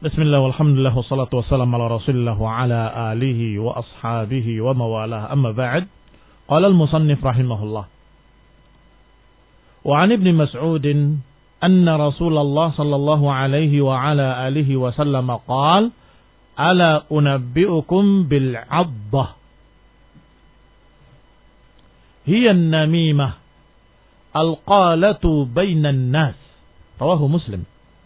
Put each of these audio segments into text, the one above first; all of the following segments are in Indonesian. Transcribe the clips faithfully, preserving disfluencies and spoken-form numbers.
Bismillah walhamdulillah wassalatu wassalamu ala rasulillah wa ala alihi wa ashabihi wa mawalah amma ba'd. Qala al-musannif rahimahullah. Wa 'an ibn Mas'ud anna Rasulullah sallallahu alaihi wa ala alihi wa sallam qala ala unabbi'ukum bil 'addah hiya an-namimah al-qalatu bainan nas. Rawahu Muslim.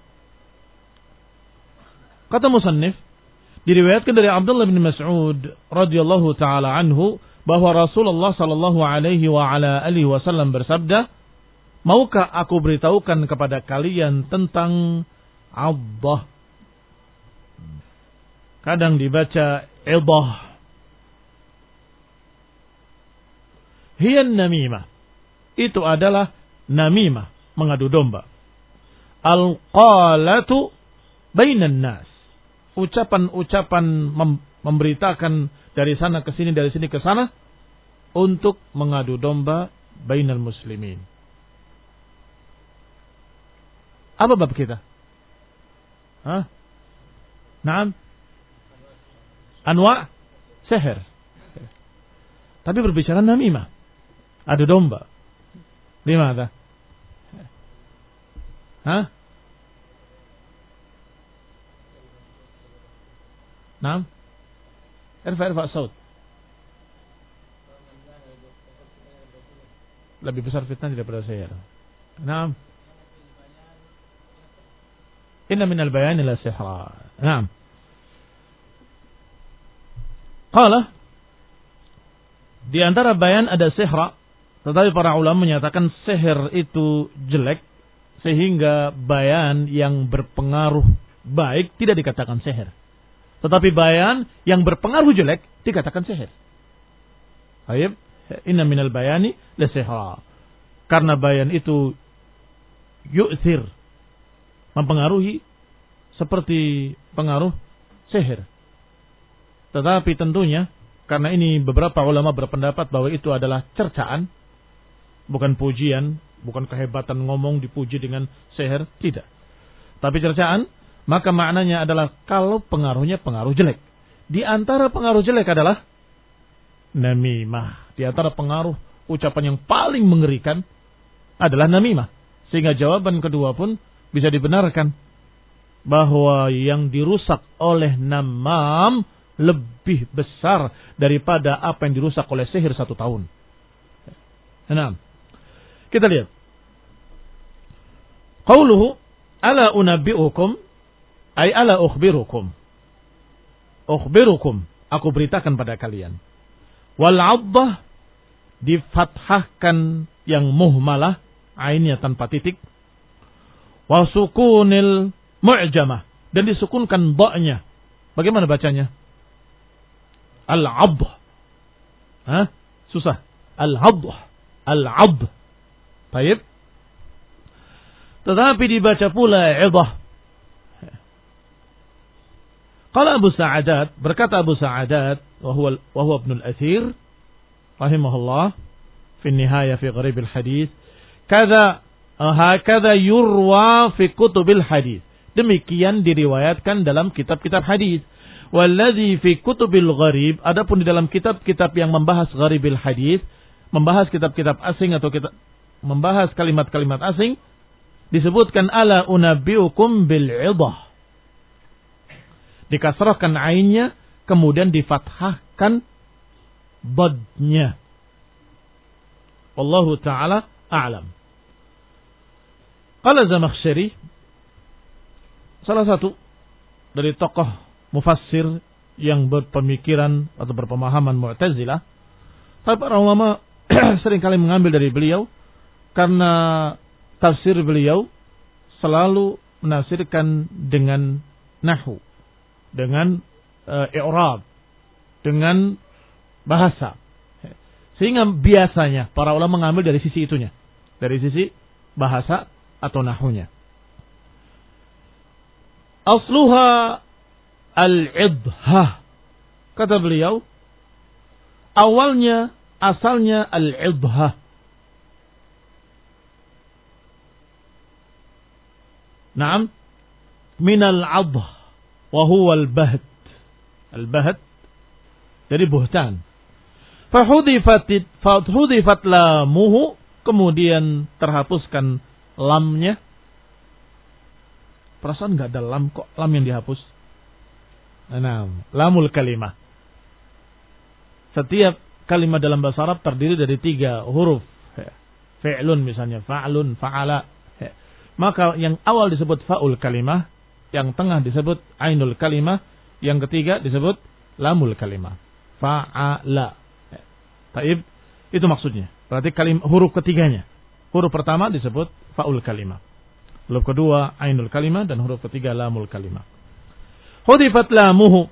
Kata musannif, diriwayatkan dari Abdullah bin Mas'ud radhiyallahu taala anhu bahwa Rasulullah sallallahu alaihi wa ala alihi wasallam bersabda, "Maukah aku beritahukan kepada kalian tentang 'addah?" Kadang dibaca 'iddah. Hiya namimah. Itu adalah namimah, mengadu domba. Al-qalatu bainan nas. Ucapan-ucapan mem- memberitakan dari sana ke sini, dari sini ke sana untuk mengadu domba bainal muslimin. Apa bab kita? Hah? Naam. Anwa' sihir. Tapi berbicara namimah. Adu domba. Di mana? Hah? Naam. Irfa irfa saut. Lebih besar fitnah daripada saya. Naam. Inna minal bayan ila sihra. Naam. Qala, di antara bayan ada sihra, tetapi para ulama menyatakan sihir itu jelek sehingga bayan yang berpengaruh baik tidak dikatakan sihir. Tetapi bayan yang berpengaruh jelek dikatakan sihir. Baik, inna minal bayani la sihra. Karena bayan itu yu'thir, mempengaruhi seperti pengaruh sihir. Tetapi tentunya karena ini beberapa ulama berpendapat bahwa itu adalah cercaan, bukan pujian, bukan kehebatan ngomong dipuji dengan sihir, tidak. Tapi cercaan, maka maknanya adalah kalau pengaruhnya pengaruh jelek. Di antara pengaruh jelek adalah namimah. Di antara pengaruh ucapan yang paling mengerikan adalah namimah. Sehingga jawaban kedua pun bisa dibenarkan. Bahwa yang dirusak oleh namam lebih besar daripada apa yang dirusak oleh sihir satu tahun. Nah, kita lihat. Qauluhu ala unabbi'ukum ay ala ukhbirukum. Ukhbirukum, aku beritakan pada kalian. Wal 'addah difathahkan yang muhmalah, ainnya tanpa titik. Wa sukunil mu'jamah, dan disukunkan ba-nya. Bagaimana bacanya? Al-'addah. Hah? Susah. Al-'addah. Al-'addah. Baik. Tetapi dibaca pula 'iddah. Qala Abu Sa'adat, berkata Abu Sa'adat, wa huwa wa huwa Ibnu al-Athir rahimahullah fi nihaya fi gharib al-hadits, kadza hakadha yurwa fi kutubil hadits. Demikian diriwayatkan dalam kitab-kitab hadis. Walladzi fi kutubil gharib, adapun di dalam kitab-kitab yang membahas gharibil hadis, membahas kitab-kitab asing atau kitab membahas kalimat-kalimat asing, disebutkan ala unabbiukum bil 'iddah. Dikasrahkan ainnya, kemudian difathahkan badnya. Wallahu ta'ala a'lam. Qala Zamakhsyari, salah satu dari tokoh mufassir yang berpemikiran atau berpemahaman Mu'tazilah, tapi para ulama seringkali mengambil dari beliau karena tafsir beliau selalu menafsirkan dengan nahwu, dengan uh, i'rab, dengan bahasa. Sehingga biasanya para ulama mengambil dari sisi itunya, dari sisi bahasa atau nahwunya. Asluha al-'idhah. Kata beliau, awalnya, asalnya al-'idhah. Naam, minal 'adh. wa huwa al-baht. Al-baht jadi buhtan. Fahudifat fahudifat lamuhu, kemudian terhapuskan lamnya. Perasaan enggak ada lam, kok lam yang dihapus? Nah, lamul kalimah. Setiap kalimat dalam bahasa Arab terdiri dari tiga huruf. Fi'lun misalnya, fa'lun, fa'ala. Maka yang awal disebut fa'ul kalimah, yang tengah disebut ainul kalimah, yang ketiga disebut lamul kalimah. Fa'ala. Taib, itu maksudnya. Berarti kalim, huruf ketiganya. Huruf pertama disebut fa'ul kalimah. Huruf kedua ainul kalimah dan huruf ketiga lamul kalimah. Hudifat lamuhu.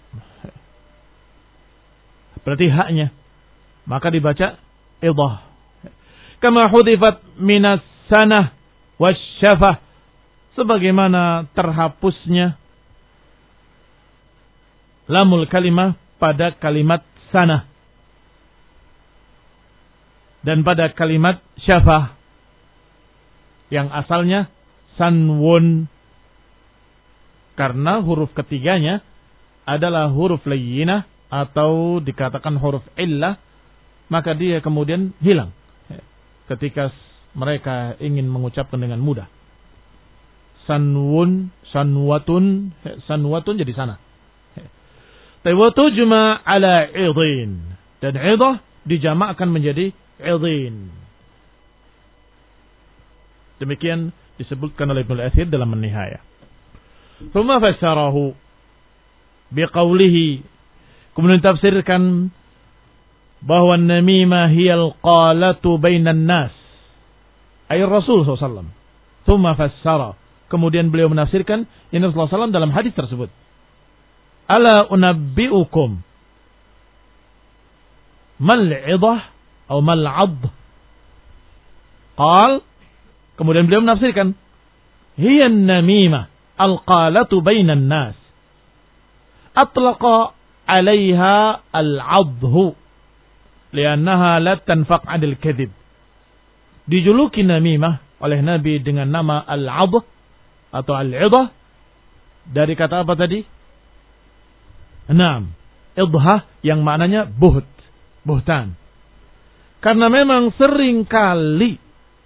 Berarti haknya. Maka dibaca idah. Kama hudifat minas sanah wasyafah. Sebagaimana terhapusnya lamul kalimah pada kalimat sanah. Dan pada kalimat syafah. Yang asalnya sanwun. Karena huruf ketiganya adalah huruf layyinah atau dikatakan huruf illah, maka dia kemudian hilang ketika mereka ingin mengucapkan dengan mudah. Sanwun, sanwatun, sanwatun jadi sana. Tawatujma ala idin, dan idah dijamakkan menjadi idin. Demikian disebutkan oleh Ibnu Al-Athir dalam An-Nihayah. Thumma fassarahu biqaulihi, kemudian tafsirkan bahwa namimah hiyal qalatu bainan nas, ay Rasul sallallahu alaihi wasallam. Thumma fassara, kemudian beliau menafsirkan ini Rasulullah sallallahu alaihi wasallam dalam hadis tersebut. Ala unabbiukum mal idah atau mal ad. Qal, kemudian beliau menafsirkan hiya namimah al-qalatu bainan nas. Atlaqa 'alaiha al-'adhu li'annaha la tanfaq 'anil kadhib. Dijuluki namimah oleh Nabi dengan nama al-'adh atau al-'idhah dari kata apa tadi? Naam, idhah yang maknanya buht, buhtan. Karena memang sering kali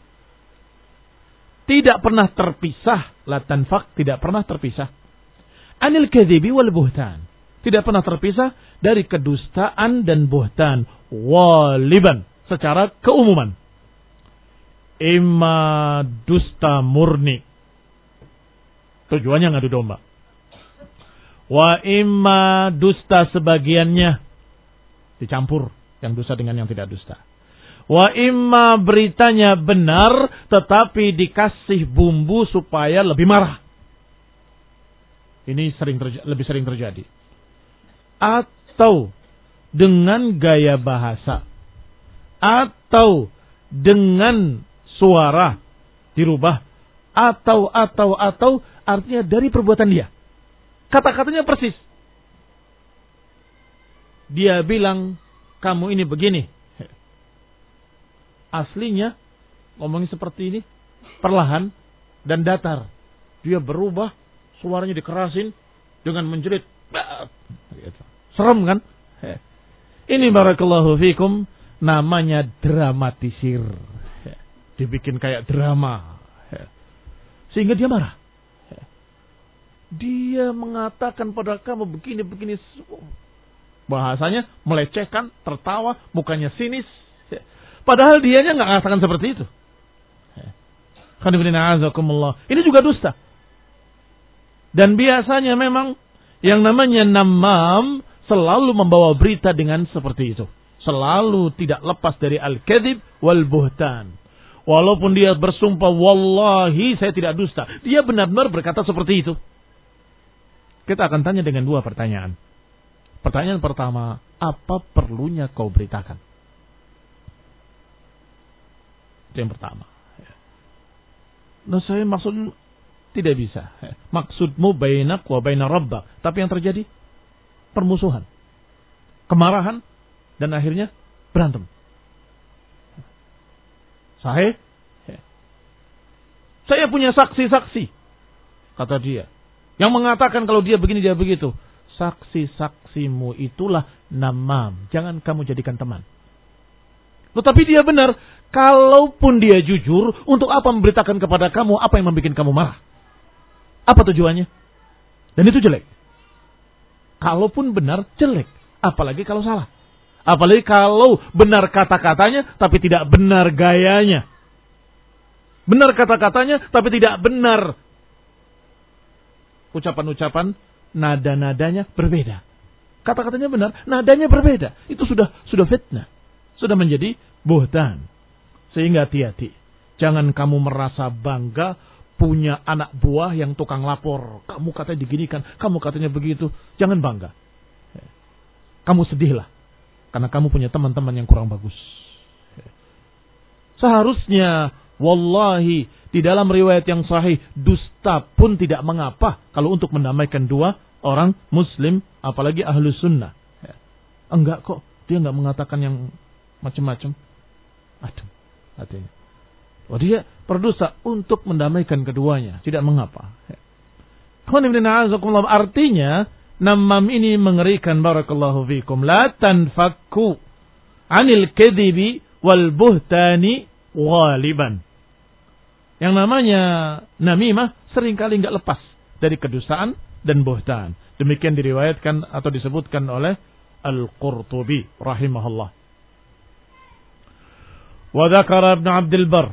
tidak pernah terpisah, la tanfaq, tidak pernah terpisah. Anil kadhibi wal buhtan, tidak pernah terpisah dari kedustaan dan buhtan. Waliban, secara keumuman. Imma dusta murni, tujuannya ngadu domba. Wa imma dusta sebagiannya, dicampur yang dusta dengan yang tidak dusta. Wa imma beritanya benar tetapi dikasih bumbu supaya lebih marah. Ini sering terjadi, lebih sering terjadi. Atau dengan gaya bahasa, atau dengan suara dirubah, atau atau atau artinya dari perbuatan dia. Kata-katanya persis. Dia bilang kamu ini begini. Aslinya ngomongnya seperti ini, perlahan dan datar. Dia berubah, suaranya dikerasin dengan menjerit. Serem kan? Ini barakallahu fikum namanya dramatisir. Dibikin kayak drama. Sehingga dia marah. Dia mengatakan pada kamu begini-begini. Bahasanya melecehkan, tertawa, mukanya sinis. Padahal dianya nggak mengatakan seperti itu. Ini juga dusta. Dan biasanya memang yang namanya namam selalu membawa berita dengan seperti itu. Selalu tidak lepas dari al-kadhib wal buhtan. Walaupun dia bersumpah, wallahi saya tidak dusta, dia benar-benar berkata seperti itu. Kita akan tanya dengan dua pertanyaan. Pertanyaan pertama, apa perlunya kau beritakan? Itu yang pertama. Nah, saya maksud tidak bisa. Maksudmu bainak wa baina rabbak. Tapi yang terjadi permusuhan, kemarahan, dan akhirnya berantem. Sahih? Saya punya saksi-saksi, kata dia. Yang mengatakan kalau dia begini, dia begitu. Saksi-saksimu itulah namam. Jangan kamu jadikan teman. Tetapi dia benar. Kalaupun dia jujur, untuk apa memberitakan kepada kamu apa yang membuat kamu marah? Apa tujuannya? Dan itu jelek. Kalaupun benar, jelek. Apalagi kalau salah. Apalagi kalau benar kata-katanya, tapi tidak benar gayanya. Benar kata-katanya, tapi tidak benar ucapan-ucapan, nada-nadanya berbeda. Kata-katanya benar, nadanya berbeda. Itu sudah sudah fitnah. Sudah menjadi buhtan. Sehingga hati-hati. Jangan kamu merasa bangga punya anak buah yang tukang lapor. Kamu katanya diginikan, kamu katanya begitu. Jangan bangga. Kamu sedihlah. Karena kamu punya teman-teman yang kurang bagus. Seharusnya, wallahi, di dalam riwayat yang sahih, dusta pun tidak mengapa kalau untuk mendamaikan dua orang muslim, apalagi ahlu sunnah. Enggak kok, dia enggak mengatakan yang macam-macam. Aduh, artinya. Oh, dia berdosa untuk mendamaikan keduanya, tidak mengapa. Artinya, namam ini mengerikan, barakallahu fikum. La tanfakku anil kadhibi wal buhtani ghaliban. Yang namanya namimah seringkali enggak lepas dari kedustaan dan buhtan. Demikian diriwayatkan atau disebutkan oleh Al-Qurtubi rahimahullah. Wa dzakara Ibnu Abdul Barr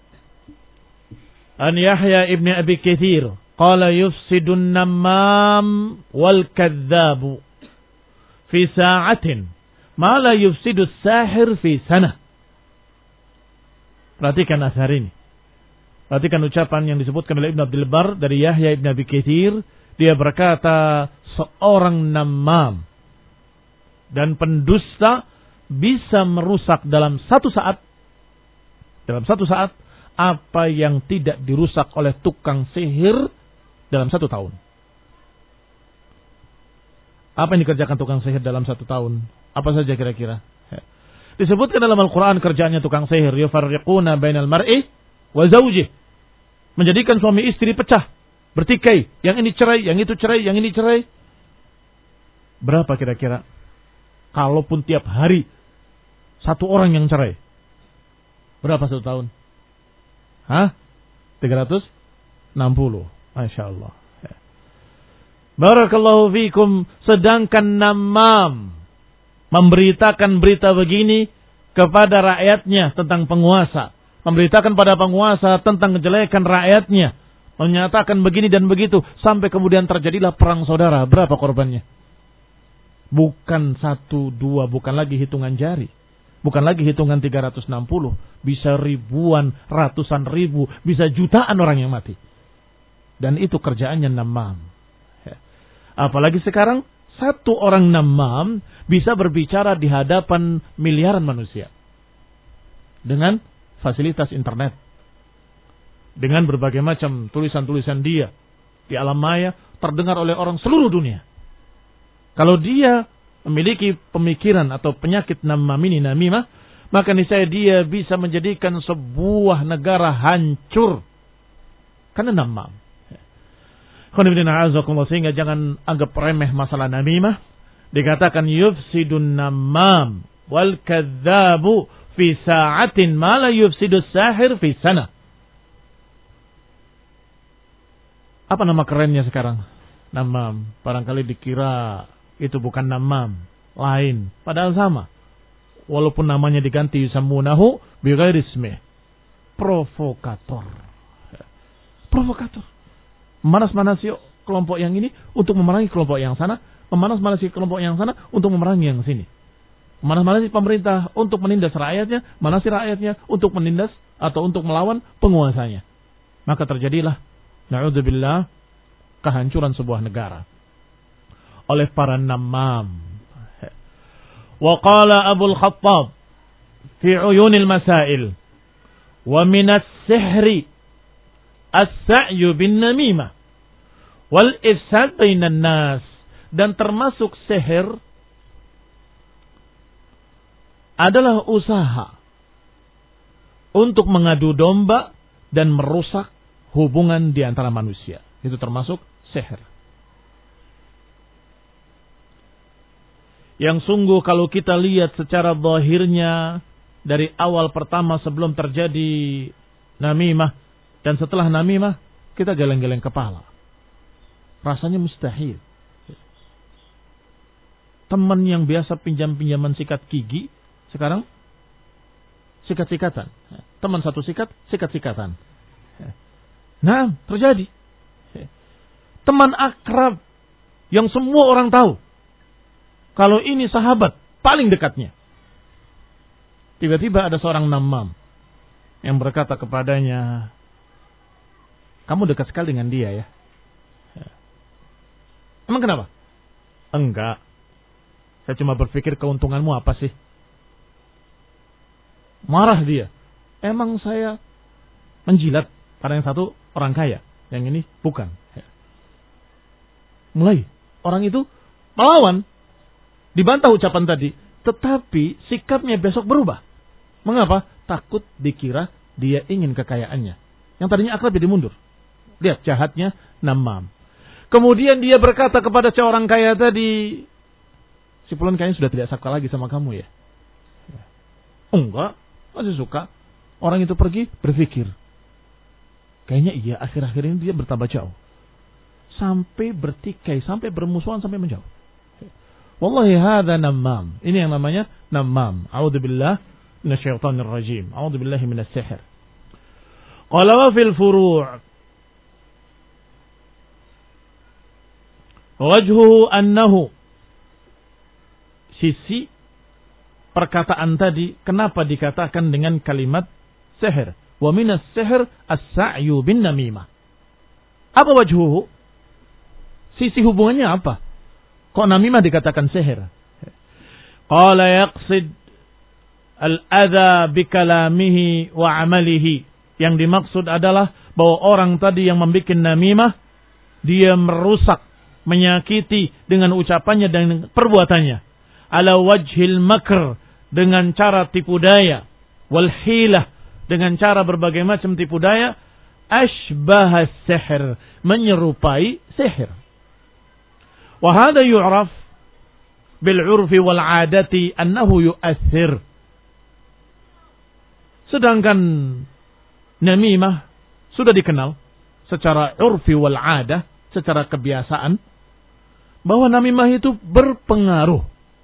an Yahya ibn Abi Katsir qala yufsidun namam wal kadzdab fi sa'atin ma la yufsidu as-sahir fi sanah. Perhatikan asar ini. Perhatikan ucapan yang disebutkan oleh Ibn Abdul Barr dari Yahya ibn Abi Katsir. Dia berkata, seorang namam dan pendusta bisa merusak dalam satu saat, dalam satu saat, apa yang tidak dirusak oleh tukang sihir dalam satu tahun. Apa yang dikerjakan tukang sihir dalam satu tahun? Apa saja kira-kira? Disebutkan dalam Al-Quran kerjanya tukang sihir. Yufarriquna bainal mar'i wa zawjih. Menjadikan suami istri pecah. Bertikai. Yang ini cerai, yang itu cerai, yang ini cerai. Berapa kira-kira? Kalaupun tiap hari satu orang yang cerai. Berapa satu tahun? Hah? tiga ratus enam puluh. Masya Allah. Barakallahu fikum. Sedangkan namam memberitakan berita begini kepada rakyatnya tentang penguasa. Memberitakan pada penguasa tentang kejelekan rakyatnya. Menyatakan begini dan begitu. Sampai kemudian terjadilah perang saudara. Berapa korbannya? Bukan satu, dua. Bukan lagi hitungan jari. Bukan lagi hitungan tiga ratus enam puluh. Bisa ribuan, ratusan ribu. Bisa jutaan orang yang mati. Dan itu kerjaannya namam. Apalagi sekarang. Satu orang namam bisa berbicara di hadapan miliaran manusia. Dengan fasilitas internet. Dengan berbagai macam tulisan-tulisan dia. Di alam maya terdengar oleh orang seluruh dunia. Kalau dia memiliki pemikiran atau penyakit namam ini, namimah, maka niscaya dia bisa menjadikan sebuah negara hancur. Karena namam. Sehingga jangan anggap remeh masalah namimah. Dikatakan yufsidun namam wal kadzabu fi sa'atin ma la yufsidus sahir fi sana. Apa nama kerennya sekarang? Namam. Barangkali dikira itu bukan namam, lain. Padahal sama. Walaupun namanya diganti yusammunahu bi ghairi ismih. Provokator. Provokator. Memanas-manasi kelompok yang ini untuk memerangi kelompok yang sana, memanas-manasi kelompok yang sana untuk memerangi yang sini. Memanas-manasi pemerintah untuk menindas rakyatnya, manasi rakyatnya untuk menindas atau untuk melawan penguasanya. Maka terjadilah na'udzubillah kehancuran sebuah negara oleh para namam. Wa qala Abu al-Khattab fi Uyunil Masail wa minas sihri as-sa'yu bin namimah wal ifsad bainan nas. Dan termasuk sihir adalah usaha untuk mengadu domba dan merusak hubungan di antara manusia. Itu termasuk sihir. Yang sungguh kalau kita lihat secara zahirnya dari awal pertama sebelum terjadi namimah dan setelah namimah, kita geleng-geleng kepala. Rasanya mustahil. Teman yang biasa pinjam-pinjaman sikat gigi, sekarang sikat-sikatan. Teman satu sikat, sikat-sikatan. Nah, terjadi. Teman akrab yang semua orang tahu. Kalau ini sahabat paling dekatnya. Tiba-tiba ada seorang namam yang berkata kepadanya, kamu dekat sekali dengan dia ya. Emang kenapa? Enggak. Saya cuma berpikir keuntunganmu apa sih? Marah dia. Emang saya menjilat pada yang satu orang kaya, yang ini bukan. Mulai orang itu melawan. Dibantah ucapan tadi, tetapi sikapnya besok berubah. Mengapa? Takut dikira dia ingin kekayaannya. Yang tadinya akrab jadi mundur. Lihat jahatnya namam. Kemudian dia berkata kepada seorang kaya tadi, si fulan kayaknya sudah tidak suka lagi sama kamu ya. Enggak, masih suka. Orang itu pergi berpikir, kayaknya iya, akhir-akhir ini dia bertambah jauh. Sampai bertikai, sampai bermusuhan, sampai menjauh. Wallahi hadha namam. Ini yang namanya namam. A'udzubillah minasyaitonir rajim. A'udzubillahi minas sihir. Qala wa fil furu' wajhuhu annahu, sisi perkataan tadi kenapa dikatakan dengan kalimat sihir? Wa minas sihir as-sa'yu bin namimah. Apa wajhuhu? Sisi hubungannya apa? Kok namimah dikatakan sihir? Qala yaqsid al-adha bikalamihi wa amalihi. Yang dimaksud adalah bahwa orang tadi yang membuat namimah, dia merusak, menyakiti dengan ucapannya dan perbuatannya. Ala wajhil makr, dengan cara tipu daya. Wal hilah, dengan cara berbagai macam tipu daya. Ashbah sihir, menyerupai sihir. Wahada yu'raf bil'urfi wal 'adati annahu yu'athir. Sedangkan namimah sudah dikenal secara urfi wal 'adah, secara kebiasaan, bahwa namimah itu berpengaruh.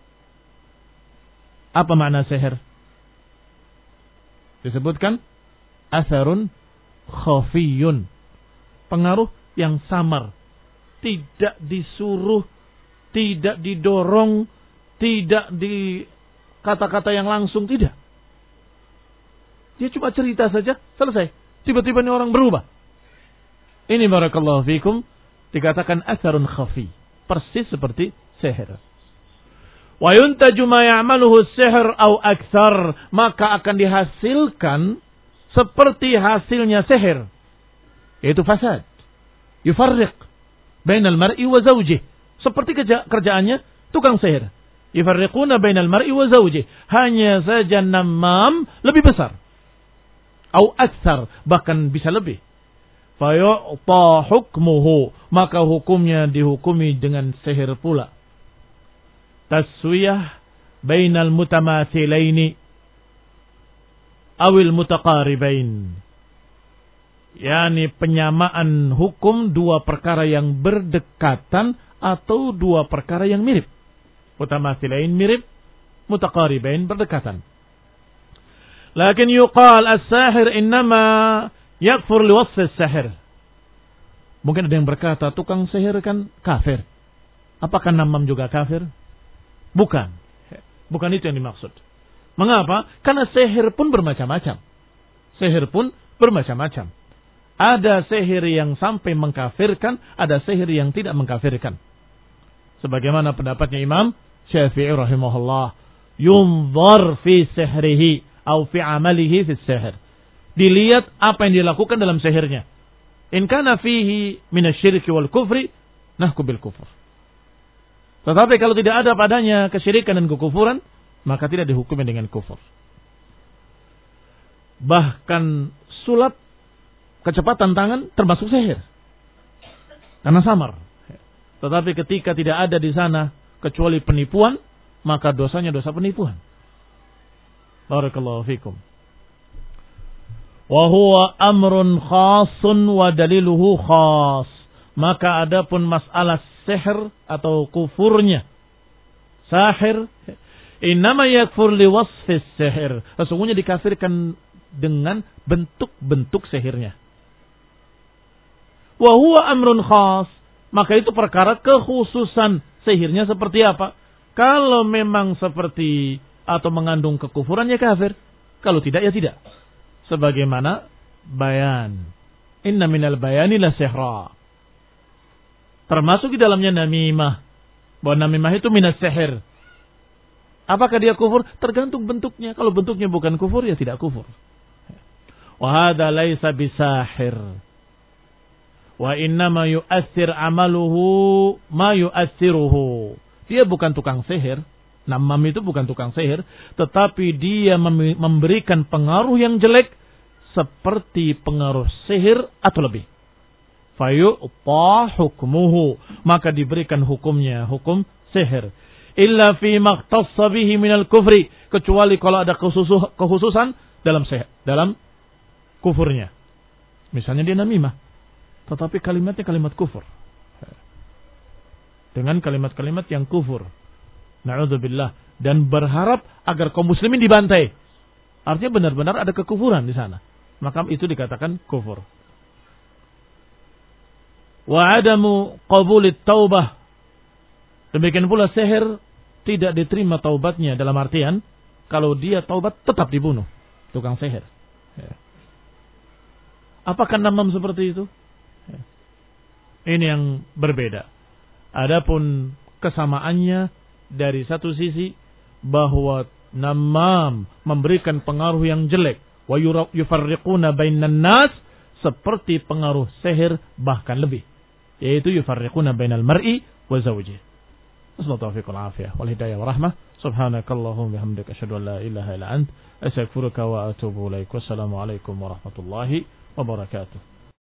Apa makna sihir? Disebutkan atharun khafiyun, pengaruh yang samar. Tidak disuruh, tidak didorong, tidak di kata-kata yang langsung, tidak. Dia cuma cerita saja, selesai. Tiba-tiba ini orang berubah. Ini barakallahu fikum dikatakan atharun khafi, persis seperti sihir. Wa yuntaju ma ya'maluhu sihir au aktsar, maka akan dihasilkan seperti hasilnya sihir, yaitu fasad. Yufarriq bainal mar'i wa zawjih, seperti kerja, kerjaannya tukang sihir. Yufarriquna bainal mar'i wa zawjih, hanya saja namam lebih besar. Au aktsar, bahkan bisa lebih. Fa yu'ta hukmuhu, maka hukumnya dihukumi dengan sihir pula. Taswiyah bainal mutamathilaini awil mutaqaribain, yakni penyamaan hukum dua perkara yang berdekatan atau dua perkara yang mirip. Mutamathilain mirip, mutaqaribain berdekatan. Lakin yuqal as-sahir innama yakfur liwasf as-sahir. Mungkin ada yang berkata tukang sihir kan kafir. Apakah namam juga kafir? Bukan. Bukan itu yang dimaksud. Mengapa? Karena sihir pun bermacam-macam. Sihir pun bermacam-macam. Ada sihir yang sampai mengkafirkan, ada sihir yang tidak mengkafirkan. Sebagaimana pendapatnya Imam Syafi'i rahimahullah, yunzar fi sihrihi atau fi amalihi fi sihir. Dilihat apa yang dilakukan dalam sihirnya. In kana fihi minasyirki wal kufri, nahku bil kufur. Tetapi kalau tidak ada padanya kesyirikan dan kekufuran, maka tidak dihukumi dengan kufur. Bahkan sulap, kecepatan tangan termasuk sihir. karena samar. Tetapi ketika tidak ada di sana kecuali penipuan, maka dosanya dosa penipuan. Barakallahu fikum. Wa huwa amrun khasun wa daliluhu khas. Maka adapun masalah sihir atau kufurnya sahir, innama yakfur li wasfis sihir. Sesungguhnya dikafirkan dengan bentuk-bentuk sihirnya. Wa huwa amrun khas. Maka itu perkara kekhususan sihirnya seperti apa? Kalau memang seperti atau mengandung kekufuran ya kafir. Kalau tidak ya tidak. Sebagaimana bayan. Inna minal bayani la sihra. Termasuk di dalamnya namimah. Bahwa namimah itu minas sihir. Apakah dia kufur? Tergantung bentuknya. Kalau bentuknya bukan kufur ya tidak kufur. Wa hadza laisa bisahir. Wa innama yu'athir amaluhu ma yu'athiruhu. Dia bukan tukang sihir. Namam itu bukan tukang sihir. Tetapi dia memberikan pengaruh yang jelek seperti pengaruh sihir atau lebih. Fayu'ta hukmuhu. Maka diberikan hukumnya. Hukum sihir. Illa fi maqtassa bihi minal kufri. Kecuali kalau ada kekhususan dalam sihir, dalam kufurnya. Misalnya dia namimah. Tetapi kalimatnya kalimat kufur. Dengan kalimat-kalimat yang kufur. Na'udzubillah. Dan berharap agar kaum muslimin dibantai. Artinya benar-benar ada kekufuran di sana. Maka itu dikatakan kufur. Wa adamu qabulit taubah. Demikian pula sihir tidak diterima taubatnya dalam artian kalau dia taubat tetap dibunuh. Tukang sihir. Apakah namam seperti itu? Ini yang berbeda. Adapun kesamaannya dari satu sisi bahwa namam memberikan pengaruh yang jelek. Wa yufarriquna bainan nas seperti pengaruh sihir bahkan lebih. Yaitu yufarriquna bainal mar'i wa zawjih. Assalamualaikum warahmatullahi wabarakatuh. Wal hidayah wa rahmah. Subhanakallahumma bihamdika asyhadu an la ilaha illa ant astaghfiruka wa atubu ilaik. Wassalamu alaikum warahmatullahi wabarakatuh.